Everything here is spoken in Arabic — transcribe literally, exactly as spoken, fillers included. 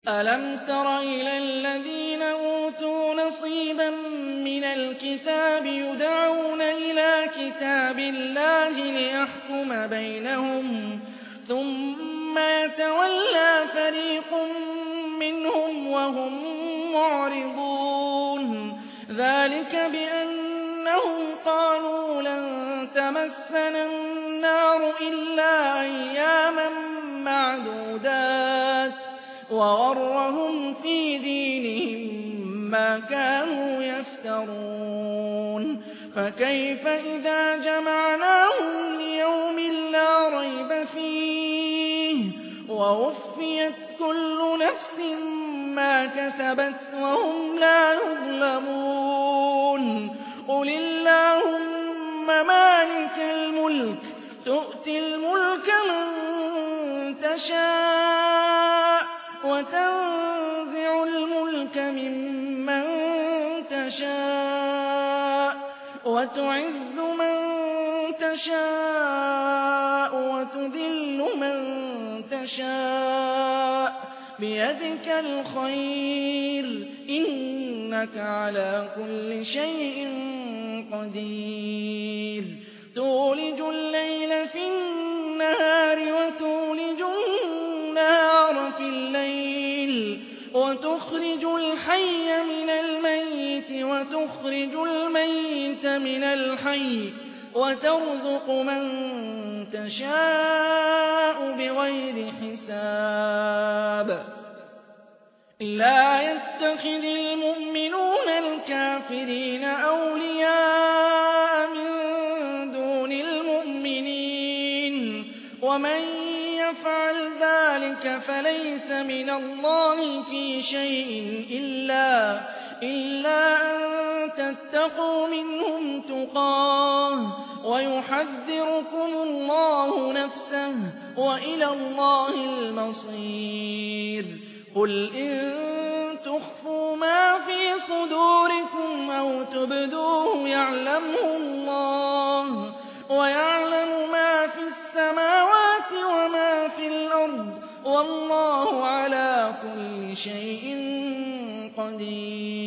أَلَمْ تَرَ إِلَى الَّذِينَ أُوتُوا نَصِيبًا مِّنَ الْكِتَابِ يُدْعَوْنَ إِلَىٰ كِتَابِ اللَّهِ لِيَحْكُمَ بَيْنَهُمْ ثُمَّ يَتَوَلَّىٰ فَرِيقٌ مِّنْهُمْ وَهُم مُّعْرِضُونَ ذَٰلِكَ بِأَنَّهُمْ قَالُوا لَن تَمَسَّنَا النَّارُ إِلَّا أَيَّامًا مَّعْدُودَاتٍ وَغَرَّهُمْ فِي دِينِهِم مَّا كَانُوا يَفْتَرُونَ فَكَيْفَ إِذَا جَمَعْنَاهُمْ لِيَوْمٍ لَّا رَيْبَ فِيهِ وَوُفِّيَتْ كُلُّ نَفْسٍ مَّا كَسَبَتْ وَهُمْ لَا يُظْلَمُونَ قُلِ اللَّهُمَّ مَالِكَ الْمُلْكِ تُؤْتِي الْمُلْكَ مَن تَشَاءُ وَتَنزِعُ الْمُلْكَ مِمَّن تَشَاءُ وَتُعِزُّ مَن تَشَاءُ وَتُذِلُّ مَن تَشَاءُ بِيَدِكَ الْخَيْرُ ۖ إِنَّكَ عَلَىٰ كُلِّ شَيْءٍ قَدِيرٌ تُولِجُ اللَّيْلَ فِي النَّهَارِ وَتُولِجُ النَّهَارَ فِي اللَّيْلِ وَتُخْرِجُ الْحَيَّ مِنَ الْمَيِّتِ وَتُخْرِجُ الْمَيِّتَ مِنَ الْحَيِّ وَتَرْزُقُ مَن تَشَاءُ بِغَيْرِ حِسَابٍ لَّا يَتَّخِذِ الْمُؤْمِنُونَ الْكَافِرِينَ أَوْلِيَاءَ مِن دُونِ الْمُؤْمِنِينَ وَمَن يَفْعَلْ ذَٰلِكَ فَلَيْسَ مِنَ اللَّهِ فِي شَيْءٍ إِلَّا إِلَّا أَن تَتَّقُوا مِنْهُمْ تُقَاةً وَيُحَذِّرُكُمُ اللَّهُ نَفْسَهُ ۗ وَإِلَى اللَّهِ الْمَصِيرُ قُلْ إِن تُخْفُوا مَا فِي صُدُورِكُمْ أَوْ تُبْدُوهُ يَعْلَمْهُ اللَّهُ وَيَعْلَمُ مَا فِي السَّمَاوَاتِ وَمَا فِي الْأَرْضِ ۚ وَاللَّهُ عَلَىٰ كُلِّ شَيْءٍ قَدِيرٌ